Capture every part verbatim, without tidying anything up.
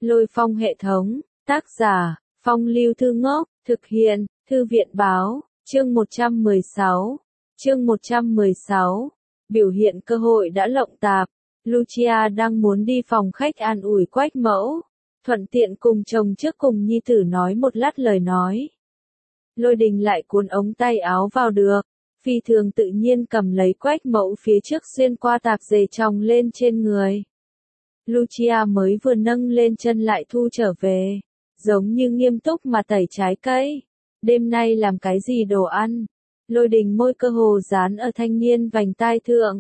Lôi phong hệ thống, tác giả, Phong Lưu Thư Ngốc, thực hiện, Thư viện báo, chương một trăm mười sáu. Chương một trăm mười sáu. Biểu hiện cơ hội đã lộng tạp. Lucia đang muốn đi phòng khách an ủi Quách Mẫu, thuận tiện cùng chồng trước cùng nhi tử nói một lát lời nói. Lôi Đình lại cuốn ống tay áo vào được, phi thường tự nhiên cầm lấy Quách Mẫu phía trước xuyên qua tạp dề chồng lên trên người. Lucia mới vừa nâng lên chân lại thu trở về, giống như nghiêm túc mà tẩy trái cây. Đêm nay làm cái gì đồ ăn? Lôi Đình môi cơ hồ dán ở thanh niên vành tai thượng.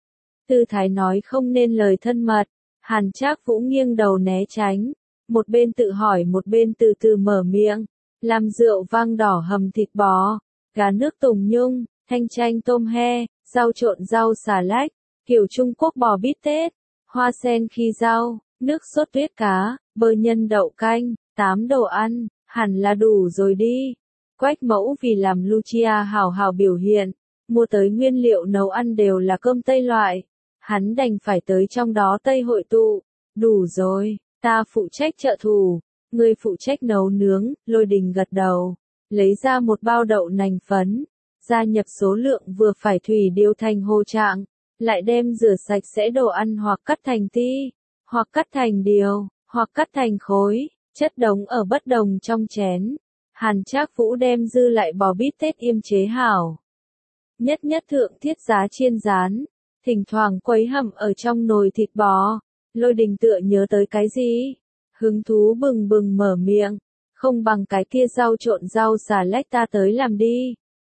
Tư thái nói không nên lời thân mật, Hàn Trác Vũ nghiêng đầu né tránh, một bên tự hỏi một bên từ từ mở miệng, làm rượu vang đỏ hầm thịt bò, gà nước tùng nhung, thanh chanh tôm he, rau trộn rau xà lách, kiểu Trung Quốc bò bít tết, hoa sen khi rau, nước sốt tuyết cá, bơ nhân đậu canh, tám đồ ăn, hẳn là đủ rồi đi. Quách Mẫu vì làm Lucia hào hào biểu hiện, mua tới nguyên liệu nấu ăn đều là cơm Tây loại, hắn đành phải tới trong đó Tây hội tụ. Đủ rồi, ta phụ trách trợ thủ, ngươi phụ trách nấu nướng. Lôi Đình gật đầu, lấy ra một bao đậu nành phấn, gia nhập số lượng vừa phải thủy điều thành hồ trạng, lại đem rửa sạch sẽ đồ ăn hoặc cắt thành ti, hoặc cắt thành điều, hoặc cắt thành khối, chất đống ở bất đồng trong chén. Hàn Trác Vũ đem dư lại bò bít tết yêm chế hảo. Nhất nhất thượng thiết giá chiên rán, thỉnh thoảng quấy hầm ở trong nồi thịt bò. Lôi Đình tựa nhớ tới cái gì? Hứng thú bừng bừng mở miệng, không bằng cái kia rau trộn rau xà lách ta tới làm đi.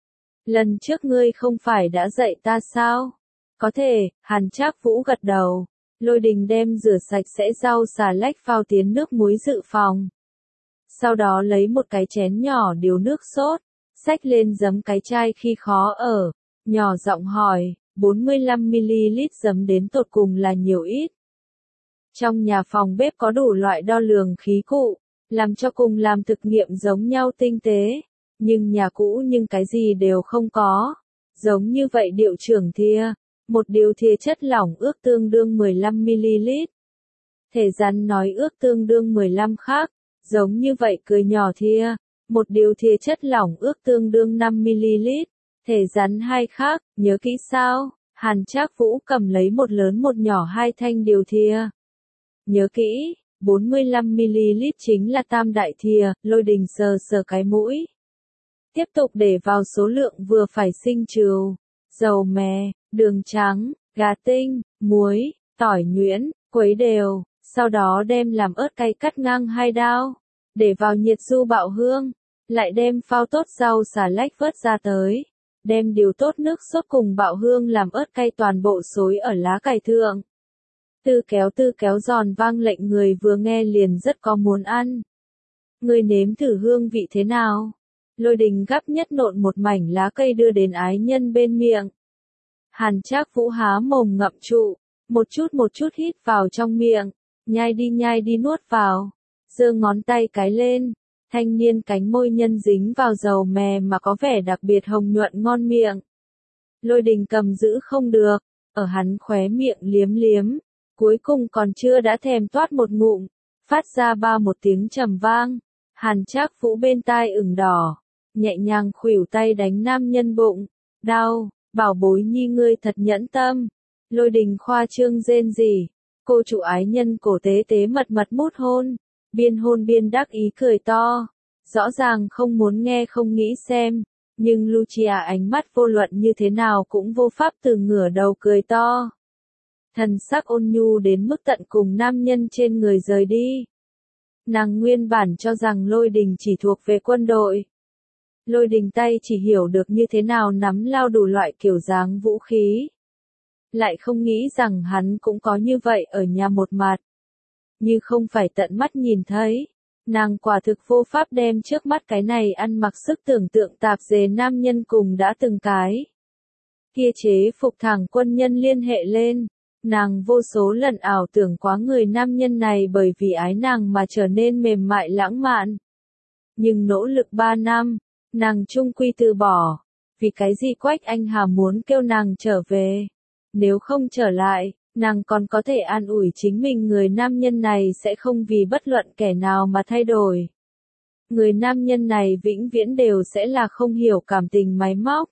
Lần trước ngươi không phải đã dạy ta sao? Có thể, Hàn Trác Vũ gật đầu. Lôi Đình đem rửa sạch sẽ rau xà lách phao tiến nước muối dự phòng. Sau đó lấy một cái chén nhỏ điều nước sốt, xách lên giấm cái chai khi khó ở, nhỏ giọng hỏi, bốn mươi lăm mi-li-lít giấm đến tột cùng là nhiều ít. Trong nhà phòng bếp có đủ loại đo lường khí cụ, làm cho cùng làm thực nghiệm giống nhau tinh tế, nhưng nhà cũ nhưng cái gì đều không có. Giống như vậy điệu trưởng thìa, một điều thìa chất lỏng ước tương đương mười lăm mi-li-lít. Thể rắn nói ước tương đương mười lăm khác. Giống như vậy cười nhỏ thìa, một điều thìa chất lỏng ước tương đương năm mi-li-lít, thể rắn hai khác, nhớ kỹ sao? Hàn Trác Vũ cầm lấy một lớn một nhỏ hai thanh điều thìa. Nhớ kỹ, bốn mươi lăm mi-li-lít chính là tam đại thìa. Lôi Đình sờ sờ cái mũi. Tiếp tục để vào số lượng vừa phải sinh trừu, dầu mè, đường trắng, gà tinh, muối, tỏi nhuyễn, quấy đều. Sau đó đem làm ớt cay cắt ngang hai đao, để vào nhiệt du bạo hương, lại đem phao tốt rau xà lách vớt ra tới, đem điều tốt nước sốt cùng bạo hương làm ớt cay toàn bộ xối ở lá cải thượng. Tư kéo tư kéo giòn vang lệnh người vừa nghe liền rất có muốn ăn. Người nếm thử hương vị thế nào? Lôi Đình gắp nhất nộn một mảnh lá cây đưa đến ái nhân bên miệng. Hàn Trác Vũ há mồm ngậm trụ, một chút một chút hít vào trong miệng. Nhai đi nhai đi nuốt vào, giơ ngón tay cái lên, thanh niên cánh môi nhân dính vào dầu mè mà có vẻ đặc biệt hồng nhuận ngon miệng. Lôi Đình cầm giữ không được, ở hắn khóe miệng liếm liếm, cuối cùng còn chưa đã thèm toát một ngụm, phát ra ba một tiếng trầm vang. Hàn Trác Vũ bên tai ửng đỏ, nhẹ nhàng khuỷu tay đánh nam nhân bụng, đau, bảo bối nhi ngươi thật nhẫn tâm. Lôi Đình khoa trương rên rỉ. Cô chủ ái nhân cổ tế tế mật mật mút hôn, biên hôn biên đắc ý cười to, rõ ràng không muốn nghe không nghĩ xem, nhưng Lucia ánh mắt vô luận như thế nào cũng vô pháp từ ngửa đầu cười to. Thần sắc ôn nhu đến mức tận cùng nam nhân trên người rời đi. Nàng nguyên bản cho rằng Lôi Đình chỉ thuộc về quân đội. Lôi Đình tay chỉ hiểu được như thế nào nắm lao đủ loại kiểu dáng vũ khí. Lại không nghĩ rằng hắn cũng có như vậy ở nhà một mặt. Như không phải tận mắt nhìn thấy, nàng quả thực vô pháp đem trước mắt cái này ăn mặc sức tưởng tượng tạp dề nam nhân cùng đã từng cái. Kia chế phục thẳng quân nhân liên hệ lên, nàng vô số lần ảo tưởng quá người nam nhân này bởi vì ái nàng mà trở nên mềm mại lãng mạn. Nhưng nỗ lực ba năm, nàng chung quy từ bỏ, vì cái gì Quách Anh Hà muốn kêu nàng trở về. Nếu không trở lại, Nàng còn có thể an ủi chính mình người nam nhân này sẽ không vì bất luận kẻ nào mà thay đổi. Người nam nhân này vĩnh viễn đều sẽ là không hiểu cảm tình máy móc.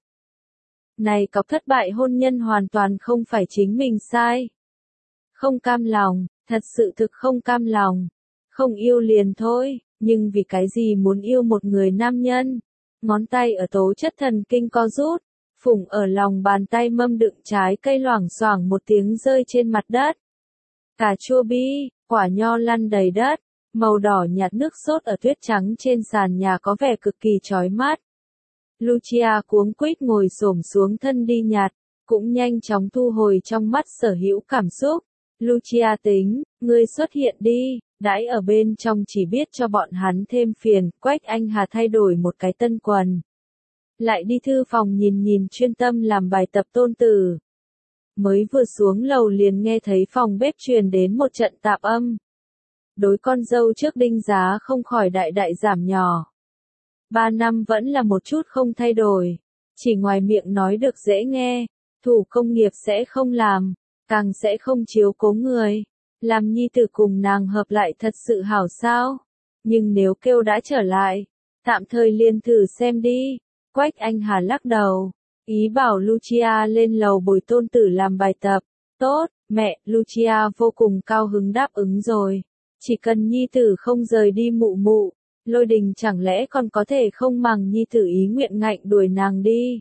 Này có thất bại hôn nhân hoàn toàn không phải chính mình sai. Không cam lòng, thật sự thực không cam lòng. Không yêu liền thôi, nhưng vì cái gì muốn yêu một người nam nhân? Ngón tay ở tố chất thần kinh co rút, phủng ở lòng bàn tay mâm đựng trái cây loảng xoảng một tiếng rơi trên mặt đất. Cà chua bi, quả nho lăn đầy đất, màu đỏ nhạt nước sốt ở tuyết trắng trên sàn nhà có vẻ cực kỳ chói mắt. Lucia cuống quýt ngồi xổm xuống thân đi nhặt, cũng nhanh chóng thu hồi trong mắt sở hữu cảm xúc. Lucia tính, ngươi xuất hiện đi, đãi ở bên trong chỉ biết cho bọn hắn thêm phiền. Quách Anh Hà thay đổi một cái tân quần. Lại đi thư phòng nhìn nhìn chuyên tâm làm bài tập Tôn Tử. Mới vừa xuống lầu liền nghe thấy phòng bếp truyền đến một trận tạp âm. Đối con dâu trước đinh giá không khỏi đại đại giảm nhỏ. Ba năm vẫn là một chút không thay đổi. Chỉ ngoài miệng nói được dễ nghe, thủ công nghiệp sẽ không làm, càng sẽ không chiếu cố người. Làm nhi tử cùng nàng hợp lại thật sự hảo sao. Nhưng nếu kêu đã trở lại, tạm thời liền thử xem đi. Quách Anh Hà lắc đầu, ý bảo Lucia lên lầu bồi Tôn Tử làm bài tập. Tốt, mẹ, Lucia vô cùng cao hứng đáp ứng rồi. Chỉ cần nhi tử không rời đi mụ mụ, Lôi Đình chẳng lẽ còn có thể không màng nhi tử ý nguyện ngạnh đuổi nàng đi.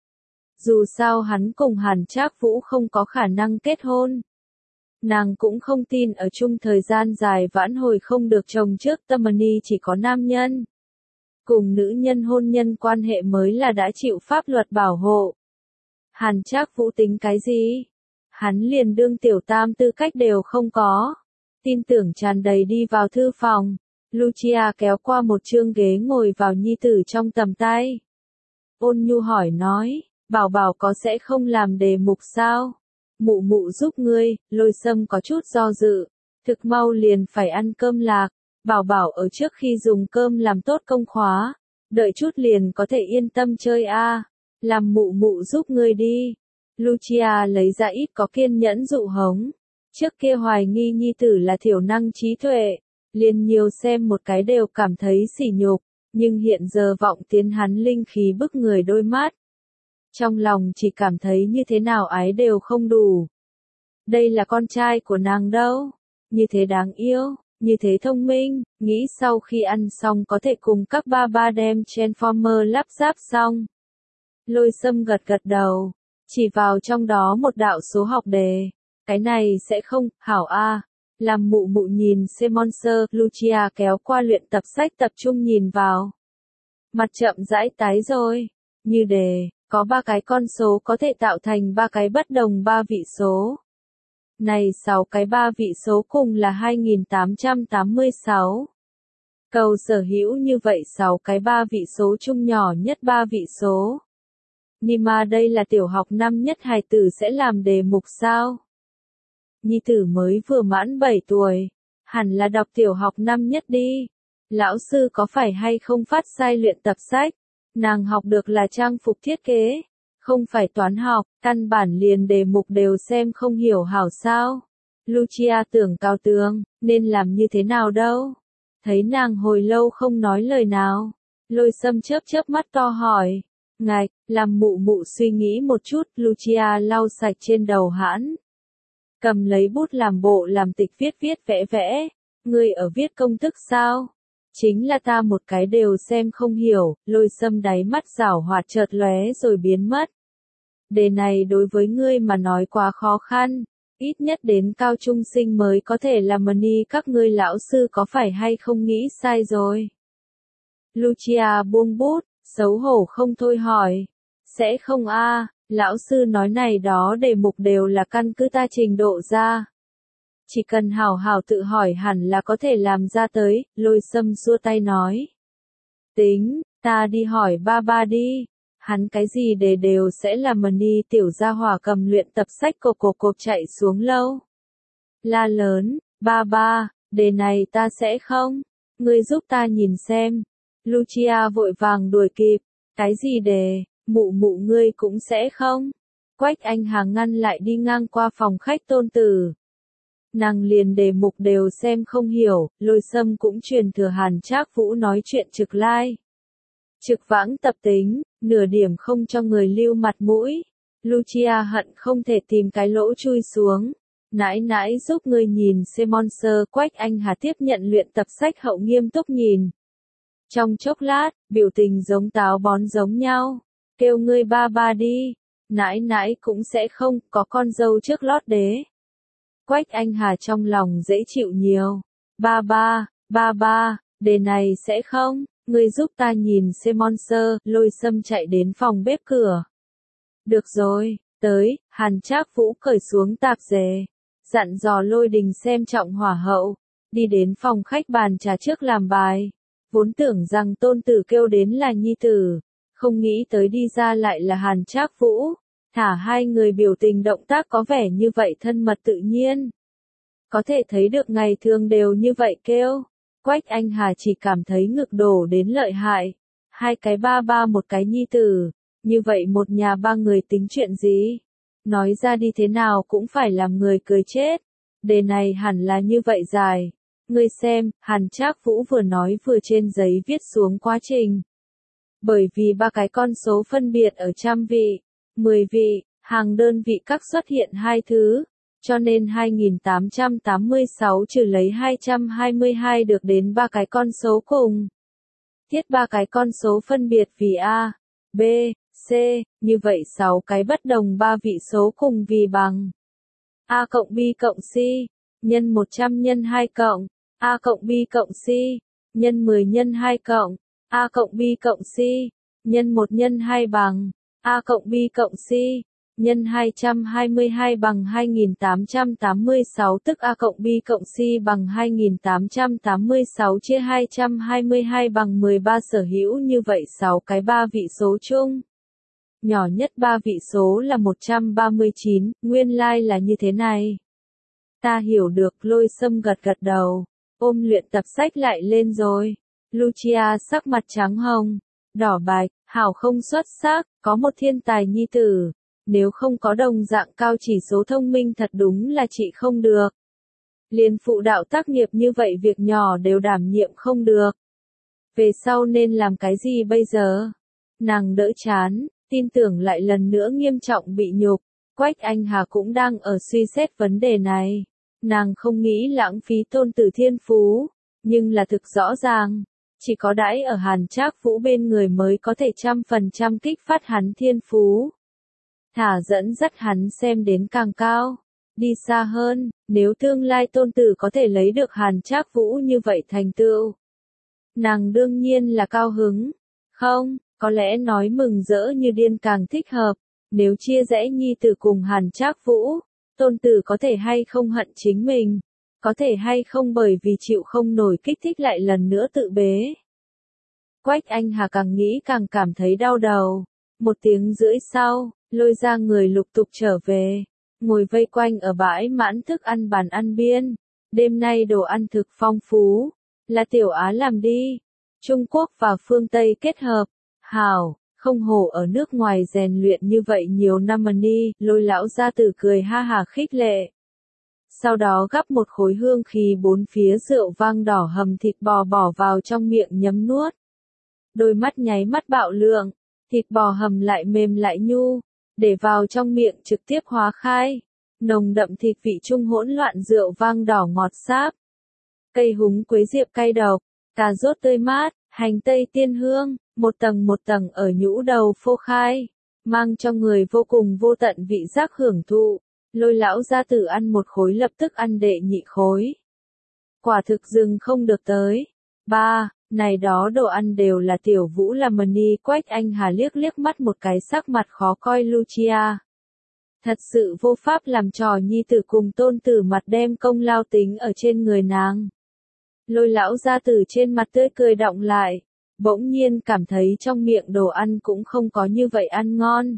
Dù sao hắn cùng Hàn Trác Vũ không có khả năng kết hôn. Nàng cũng không tin ở chung thời gian dài vãn hồi không được chồng trước Tammany chỉ có nam nhân. Cùng nữ nhân hôn nhân quan hệ mới là đã chịu pháp luật bảo hộ. Hàn Trác Vũ tính cái gì? Hắn liền đương tiểu tam tư cách đều không có. Tin tưởng tràn đầy đi vào thư phòng. Lucia kéo qua một chương ghế ngồi vào nhi tử trong tầm tay. Ôn nhu hỏi nói, bảo bảo có sẽ không làm đề mục sao? Mụ mụ giúp ngươi. Lôi Sâm có chút do dự. Thực mau liền phải ăn cơm lạc. Bảo bảo ở trước khi dùng cơm làm tốt công khóa. Đợi chút liền có thể yên tâm chơi a. À. Làm mụ mụ giúp ngươi đi. Lucia lấy ra ít có kiên nhẫn dụ hống. Trước kia hoài nghi nhi tử là thiểu năng trí tuệ. Liền nhiều xem một cái đều cảm thấy sỉ nhục. Nhưng hiện giờ vọng tiến hắn linh khí bức người đôi mắt. Trong lòng chỉ cảm thấy như thế nào ái đều không đủ. Đây là con trai của nàng đâu. Như thế đáng yêu, như thế thông minh, nghĩ sau khi ăn xong có thể cùng các ba ba đem Transformer lắp ráp xong. Lôi Sâm gật gật đầu, chỉ vào trong đó một đạo số học đề. Cái này sẽ không, hảo a. Làm mụ mụ nhìn xem Monster, Lucia kéo qua luyện tập sách tập trung nhìn vào. Mặt chậm rãi tái rồi, như đề. Có ba cái con số có thể tạo thành ba cái bất đồng ba vị số. Này sáu cái ba vị số cùng là hai nghìn tám trăm tám mươi sáu. Cầu sở hữu như vậy sáu cái ba vị số chung nhỏ nhất ba vị số. Nima đây là tiểu học năm nhất hài tử sẽ làm đề mục sao? Nhi tử mới vừa mãn bảy tuổi, hẳn là đọc tiểu học năm nhất đi. Lão sư có phải hay không phát sai luyện tập sách? Nàng học được là trang phục thiết kế, không phải toán học, căn bản liền đề mục đều xem không hiểu hảo sao. Lucia tưởng cao tướng, nên làm như thế nào đâu. Thấy nàng hồi lâu không nói lời nào. Lôi Sâm chớp chớp mắt to hỏi. Ngạch, làm mụ mụ suy nghĩ một chút. Lucia lau sạch trên đầu hãn. Cầm lấy bút làm bộ làm tịch viết viết vẽ vẽ. Ngươi ở viết công thức sao? Chính là ta một cái đều xem không hiểu. Lôi Sâm đáy mắt giảo hoạt chợt lóe rồi biến mất. Đề này đối với ngươi mà nói quá khó khăn. Ít nhất đến cao trung sinh mới có thể làm money, các ngươi lão sư có phải hay không nghĩ sai rồi? Lucia buông bút, xấu hổ không thôi hỏi. Sẽ không a, lão sư nói này đó đề mục đều là căn cứ ta trình độ ra. Chỉ cần hảo hảo tự hỏi hẳn là có thể làm ra tới. Lôi Sâm xua tay nói. Tính, ta đi hỏi ba ba đi. Hắn cái gì đề đều sẽ làm money. Tiểu gia hỏa cầm luyện tập sách cộp cộp cộp chạy xuống lâu. La lớn, ba ba, đề này ta sẽ không. Ngươi giúp ta nhìn xem. Lucia vội vàng đuổi kịp. Cái gì đề, mụ mụ ngươi cũng sẽ không. Quách Anh Hà ngăn lại đi ngang qua phòng khách Tôn Tử. Nàng liền đề mục đều xem không hiểu, Lôi Sâm cũng truyền thừa Hàn Trác Vũ nói chuyện trực lai. Trực vãng tập tính, nửa điểm không cho người lưu mặt mũi. Lucia hận không thể tìm cái lỗ chui xuống. Nãi nãi giúp ngươi nhìn xem Monster. Quách Anh Hà tiếp nhận luyện tập sách hậu nghiêm túc nhìn. Trong chốc lát, biểu tình giống táo bón giống nhau. Kêu ngươi ba ba đi. Nãi nãi cũng sẽ không, có con dâu trước lót đế. Quách Anh Hà trong lòng dễ chịu nhiều. Ba ba, ba ba, đề này sẽ không, ngươi giúp ta nhìn xem Monster. Lôi Sâm chạy đến phòng bếp cửa. Được rồi, tới, Hàn Trác Vũ cởi xuống tạp dề. Dặn dò Lôi Đình xem trọng hỏa hậu. Đi đến phòng khách bàn trà trước làm bài. Vốn tưởng rằng Tôn Tử kêu đến là nhi tử. Không nghĩ tới đi ra lại là Hàn Trác Vũ. Thả hai người biểu tình động tác có vẻ như vậy thân mật tự nhiên. Có thể thấy được ngày thường đều như vậy kêu. Quách Anh Hà chỉ cảm thấy ngực đổ đến lợi hại. Hai cái ba ba một cái nhi tử. Như vậy một nhà ba người tính chuyện gì? Nói ra đi thế nào cũng phải làm người cười chết. Đề này hẳn là như vậy dài. Ngươi xem, Hàn Trác Vũ vừa nói vừa trên giấy viết xuống quá trình. Bởi vì ba cái con số phân biệt ở trăm vị, mười vị, hàng đơn vị các xuất hiện hai thứ. Cho nên hai nghìn tám trăm tám mươi sáu trừ lấy hai trăm hai mươi hai được đến ba cái con số cùng. Thiết ba cái con số phân biệt vì A, B, C, như vậy sáu cái bất đồng ba vị số cùng vì bằng A cộng B cộng C, nhân một trăm nhân hai cộng, A cộng B cộng C, nhân mười nhân hai cộng, A cộng B cộng C, nhân một nhân hai bằng, A cộng B cộng C, nhân hai trăm hai mươi hai bằng hai nghìn tám trăm tám mươi sáu tức A cộng B cộng C bằng hai nghìn tám trăm tám mươi sáu chia hai trăm hai mươi hai bằng mười ba sở hữu như vậy sáu cái ba vị số chung. Nhỏ nhất ba vị số là một trăm ba mươi chín, nguyên lai like là như thế này. Ta hiểu được. Lôi Sâm gật gật đầu, ôm luyện tập sách lại lên rồi. Lucia sắc mặt trắng hồng, đỏ bạch, hảo không xuất sắc, có một thiên tài nhi tử. Nếu không có đồng dạng cao chỉ số thông minh thật đúng là chị không được. Liền phụ đạo tác nghiệp như vậy việc nhỏ đều đảm nhiệm không được. Về sau nên làm cái gì bây giờ? Nàng đỡ chán, tin tưởng lại lần nữa nghiêm trọng bị nhục. Quách Anh Hà cũng đang ở suy xét vấn đề này. Nàng không nghĩ lãng phí Tôn Tử thiên phú, nhưng là thực rõ ràng, chỉ có đãi ở Hàn Trác Vũ bên người mới có thể trăm phần trăm kích phát hắn thiên phú. Thả dẫn dắt hắn xem đến càng cao, đi xa hơn, nếu tương lai Tôn Tử có thể lấy được Hàn Trác Vũ như vậy thành tựu. Nàng đương nhiên là cao hứng, không, có lẽ nói mừng rỡ như điên càng thích hợp, nếu chia rẽ nhi tử cùng Hàn Trác Vũ, Tôn Tử có thể hay không hận chính mình, có thể hay không bởi vì chịu không nổi kích thích lại lần nữa tự bế. Quách Anh Hà càng nghĩ càng cảm thấy đau đầu, một tiếng rưỡi sau, Lôi ra người lục tục trở về, ngồi vây quanh ở bãi mãn thức ăn bàn ăn biên. Đêm nay đồ ăn thực phong phú, là Tiểu Á làm đi. Trung Quốc và phương Tây kết hợp, hảo, không hổ ở nước ngoài rèn luyện như vậy nhiều năm mà ni. Lôi lão gia tử cười ha hà khích lệ. Sau đó gắp một khối hương khí bốn phía rượu vang đỏ hầm thịt bò bỏ vào trong miệng nhấm nuốt. Đôi mắt nháy mắt bạo lượng, thịt bò hầm lại mềm lại nhu. Để vào trong miệng trực tiếp hóa khai, nồng đậm thịt vị trung hỗn loạn rượu vang đỏ ngọt sáp. Cây húng quế diệp cay độc, cà rốt tươi mát, hành tây tiên hương, một tầng một tầng ở nhũ đầu phô khai, mang cho người vô cùng vô tận vị giác hưởng thụ. Lôi lão gia tử ăn một khối lập tức ăn đệ nhị khối. Quả thực dừng không được tới. Ba, này đó đồ ăn đều là Tiểu Vũ làm mần ni. Quách Anh Hà liếc liếc mắt một cái sắc mặt khó coi Lucia. Thật sự vô pháp làm trò nhi tử cùng Tôn Tử mặt đem công lao tính ở trên người nàng. Lôi lão gia tử trên mặt tươi cười đọng lại, bỗng nhiên cảm thấy trong miệng đồ ăn cũng không có như vậy ăn ngon.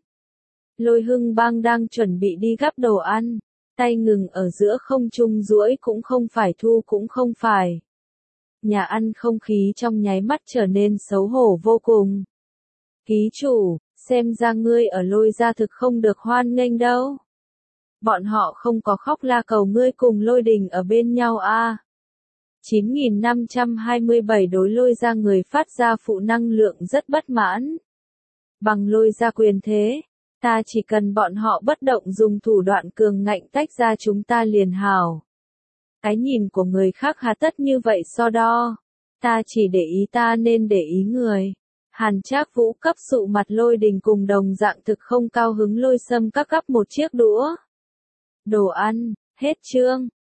Lôi Hưng Bang đang chuẩn bị đi gắp đồ ăn, tay ngừng ở giữa không trung duỗi cũng không phải thu cũng không phải. Nhà ăn không khí trong nháy mắt trở nên xấu hổ vô cùng. Ký chủ, xem ra ngươi ở Lôi gia thực không được hoan nghênh đâu. Bọn họ không có khóc la cầu ngươi cùng Lôi Đình ở bên nhau a. chín nghìn năm trăm hai mươi bảy đối Lôi gia người phát ra phụ năng lượng rất bất mãn. Bằng Lôi gia quyền thế, ta chỉ cần bọn họ bất động dùng thủ đoạn cường ngạnh tách ra chúng ta liền hảo. Cái nhìn của người khác hà tất như vậy so đo. Ta chỉ để ý ta nên để ý người. Hàn Trác Vũ cấp sụ mặt Lôi Đình cùng đồng dạng thực không cao hứng Lôi Sâm các gắp một chiếc đũa. Đồ ăn, hết chương.